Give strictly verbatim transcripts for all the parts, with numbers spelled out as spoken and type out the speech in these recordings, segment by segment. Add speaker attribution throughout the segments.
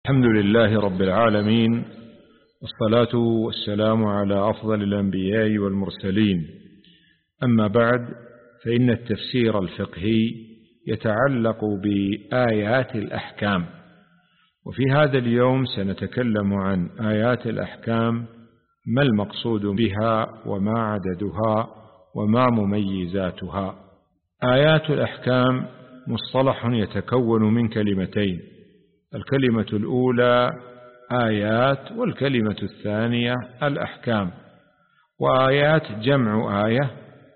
Speaker 1: الحمد لله رب العالمين، والصلاة والسلام على أفضل الأنبياء والمرسلين. أما بعد، فإن التفسير الفقهي يتعلق بآيات الأحكام، وفي هذا اليوم سنتكلم عن آيات الأحكام، ما المقصود بها وما عددها وما مميزاتها. آيات الأحكام مصطلح يتكون من كلمتين: الكلمة الأولى آيات، والكلمة الثانية الأحكام. وآيات جمع آية،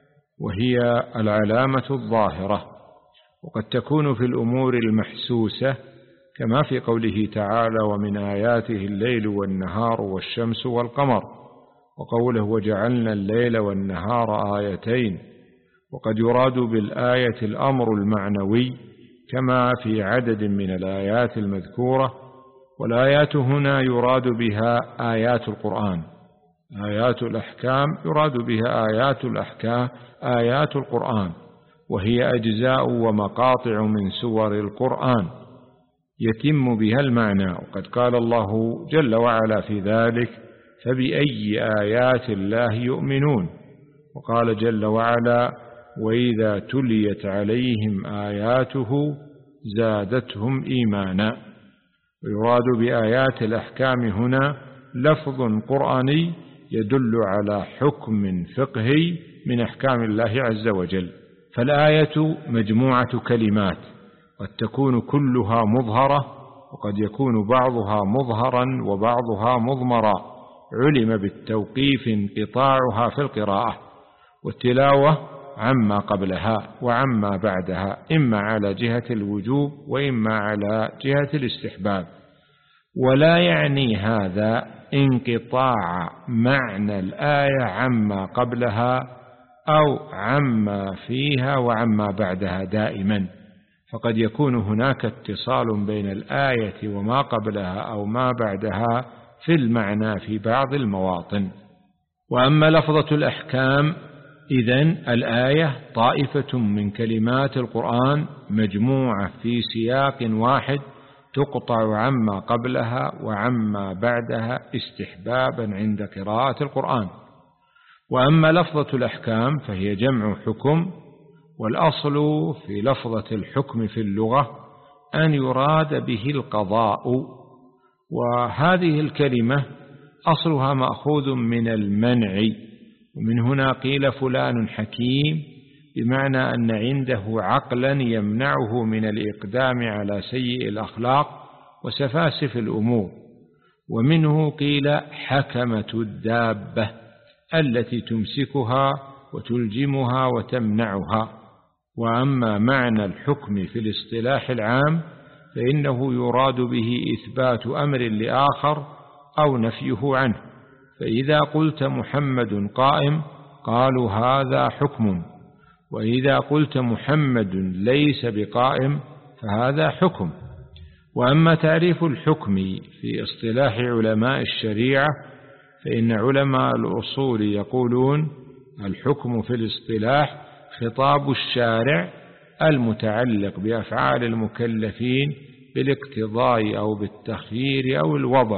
Speaker 1: وهي العلامة الظاهرة، وقد تكون في الأمور المحسوسة كما في قوله تعالى: ومن آياته الليل والنهار والشمس والقمر، وقوله: وجعلنا الليل والنهار آيتين. وقد يراد بالآية الأمر المعنوي كما في عدد من الآيات المذكورة، والآيات هنا يراد بها آيات القرآن. آيات الأحكام يراد بها آيات الأحكام آيات القرآن، وهي أجزاء ومقاطع من سور القرآن يتم بها المعنى. وقد قال الله جل وعلا في ذلك: فبأي آيات الله يؤمنون. وقال جل وعلا: وإذا تليت عليهم آياته زادتهم إيمانا. ويراد بآيات الأحكام هنا لفظ قرآني يدل على حكم فقهي من أحكام الله عز وجل. فالآية مجموعة كلمات، قد تكون كلها مظهرة، وقد يكون بعضها مظهرا وبعضها مضمرا، علم بالتوقيف انقطاعها في القراءة والتلاوة عما قبلها وعما بعدها، إما على جهة الوجوب وإما على جهة الاستحباب. ولا يعني هذا انقطاع معنى الآية عما قبلها أو عما فيها وعما بعدها دائما، فقد يكون هناك اتصال بين الآية وما قبلها أو ما بعدها في المعنى في بعض المواطن. وأما لفظة الأحكام، إذن الآية طائفة من كلمات القرآن مجموعة في سياق واحد تقطع عما قبلها وعما بعدها استحبابا عند قراءة القرآن. وأما لفظة الأحكام فهي جمع حكم، والأصل في لفظة الحكم في اللغة أن يراد به القضاء، وهذه الكلمة أصلها مأخوذ من المنع، ومن هنا قيل فلان حكيم، بمعنى أن عنده عقلا يمنعه من الإقدام على سيء الأخلاق وسفاسف الأمور. ومنه قيل حكمة الدابة التي تمسكها وتلجمها وتمنعها. وأما معنى الحكم في الاصطلاح العام فإنه يراد به إثبات أمر لآخر أو نفيه عنه، فإذا قلت محمد قائم قالوا هذا حكم، وإذا قلت محمد ليس بقائم فهذا حكم. وأما تعريف الحكم في اصطلاح علماء الشريعة فإن علماء الأصول يقولون: الحكم في الاصطلاح خطاب الشارع المتعلق بأفعال المكلفين بالاقتضاء أو بالتخيير أو الوضع.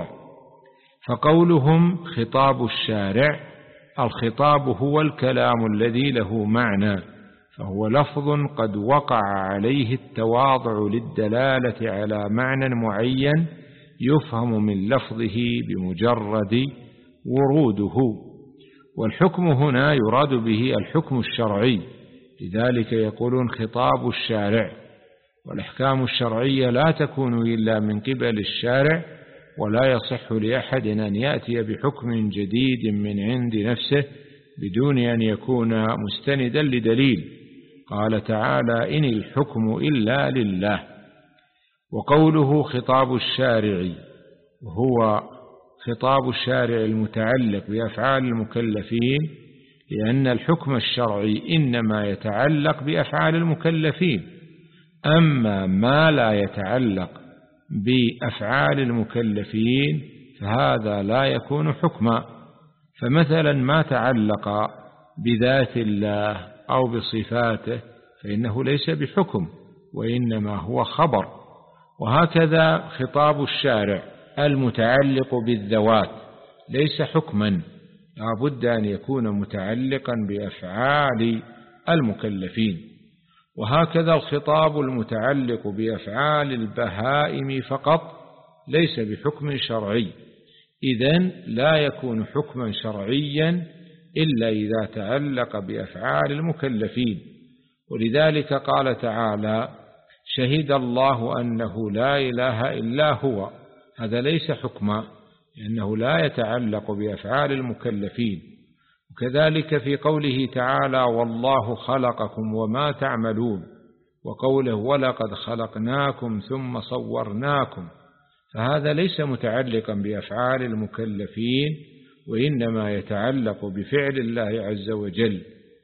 Speaker 1: فقولهم خطاب الشارع، الخطاب هو الكلام الذي له معنى، فهو لفظ قد وقع عليه التواضع للدلالة على معنى معين يفهم من لفظه بمجرد وروده. والحكم هنا يراد به الحكم الشرعي، لذلك يقولون خطاب الشارع. والأحكام الشرعية لا تكون إلا من قبل الشارع، ولا يصح لأحد أن يأتي بحكم جديد من عند نفسه بدون أن يكون مستندا لدليل. قال تعالى: إن الحكم إلا لله. وقوله خطاب الشارع هو خطاب الشارع المتعلق بأفعال المكلفين، لأن الحكم الشرعي إنما يتعلق بأفعال المكلفين، أما ما لا يتعلق بأفعال المكلفين فهذا لا يكون حكما. فمثلا ما تعلق بذات الله أو بصفاته فإنه ليس بحكم، وإنما هو خبر. وهكذا خطاب الشارع المتعلق بالذوات ليس حكما، لا بد أن يكون متعلقا بأفعال المكلفين. وهكذا الخطاب المتعلق بأفعال البهائم فقط ليس بحكم شرعي، إذن لا يكون حكما شرعيا إلا إذا تعلق بأفعال المكلفين. ولذلك قال تعالى: شهد الله أنه لا إله إلا هو. هذا ليس حكما لأنه لا يتعلق بأفعال المكلفين. وكذلك في قوله تعالى: والله خلقكم وما تعملون، وقوله: ولقد خلقناكم ثم صورناكم، فهذا ليس متعلقا بأفعال المكلفين، وإنما يتعلق بفعل الله عز وجل.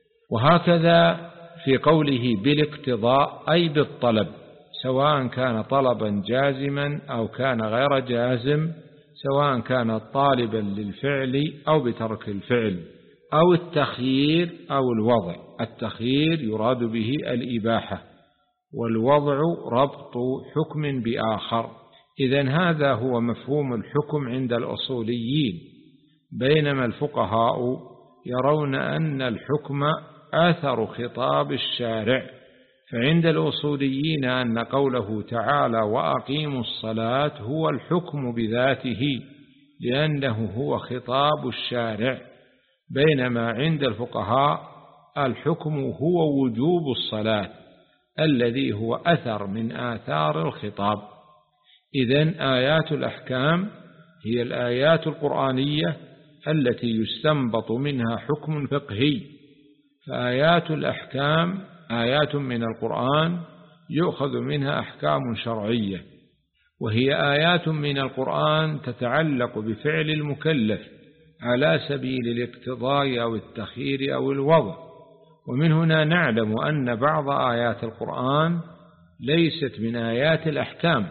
Speaker 1: وهكذا في قوله بالاقتضاء أي بالطلب، سواء كان طلبا جازما أو كان غير جازم، سواء كان طالبا للفعل أو بترك الفعل، أو التخيير أو الوضع. التخيير يراد به الإباحة، والوضع ربط حكم بآخر. إذن هذا هو مفهوم الحكم عند الأصوليين، بينما الفقهاء يرون أن الحكم أثر خطاب الشارع. فعند الأصوليين أن قوله تعالى: وأقيموا الصلاة هو الحكم بذاته، لأنه هو خطاب الشارع، بينما عند الفقهاء الحكم هو وجوب الصلاة الذي هو أثر من آثار الخطاب. إذن آيات الأحكام هي الآيات القرآنية التي يستنبط منها حكم فقهي. فآيات الأحكام آيات من القرآن يؤخذ منها أحكام شرعية، وهي آيات من القرآن تتعلق بفعل المكلف على سبيل الاقتضاء أو التخيير أو الوضع. ومن هنا نعلم أن بعض آيات القرآن ليست من آيات الأحكام،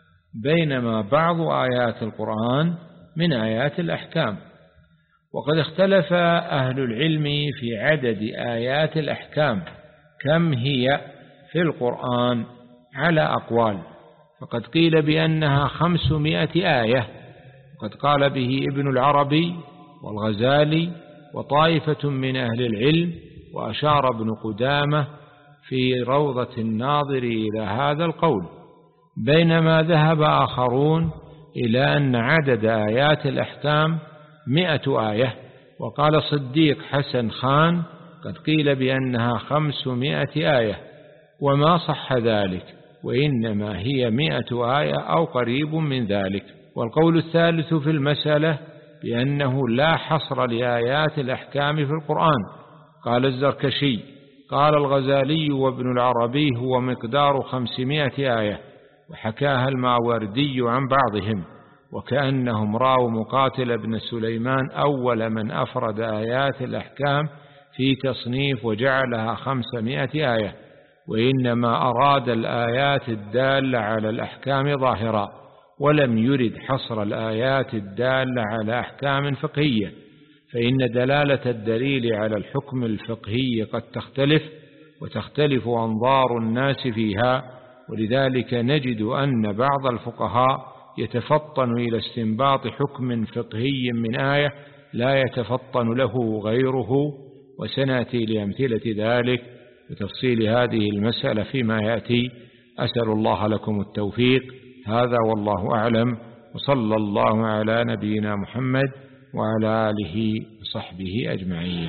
Speaker 1: بينما بعض آيات القرآن من آيات الأحكام. وقد اختلف أهل العلم في عدد آيات الأحكام كم هي في القرآن على أقوال، فقد قيل بأنها خمسمائة آية، وقد قال به ابن العربي والغزالي وطائفة من أهل العلم، وأشار ابن قدامة في روضة الناظر إلى هذا القول، بينما ذهب آخرون إلى أن عدد آيات الأحكام مئة آية. وقال صديق حسن خان: قد قيل بأنها خمسمائة آية، وما صح ذلك، وإنما هي مئة آية أو قريب من ذلك. والقول الثالث في المسألة بأنه لا حصر لآيات الأحكام في القرآن، قال الزركشي. قال الغزالي وابن العربي: هو مقدار خمسمائة آية، وحكاها الماوردي عن بعضهم، وكأنهم رأوا مقاتل بن سليمان أول من أفرد آيات الأحكام في تصنيف وجعلها خمسمائة آية، وإنما أراد الآيات الدالة على الأحكام ظاهرا، ولم يرد حصر الآيات الدالة على أحكام فقهية، فإن دلالة الدليل على الحكم الفقهي قد تختلف، وتختلف أنظار الناس فيها. ولذلك نجد أن بعض الفقهاء يتفطن إلى استنباط حكم فقهي من آية لا يتفطن له غيره، وسنأتي لأمثلة ذلك وتفصيل هذه المسألة فيما يأتي. أسأل الله لكم التوفيق. هذا والله أعلم، وصلى الله على نبينا محمد وعلى آله وصحبه أجمعين.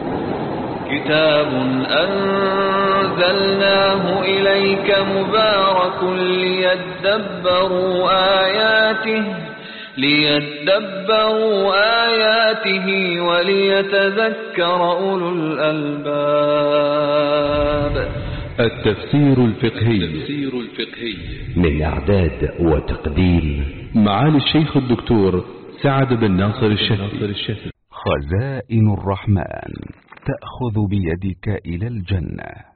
Speaker 2: كتاب أنزلناه إليك مبارك ليدبروا آياته ليدبروا آياته وليتذكر أولو الألباب.
Speaker 3: التفسير الفقهي من إعداد وتقديم معالي الشيخ الدكتور سعد بن ناصر الشافعي. خزائن الرحمن تأخذ بيدك إلى الجنة.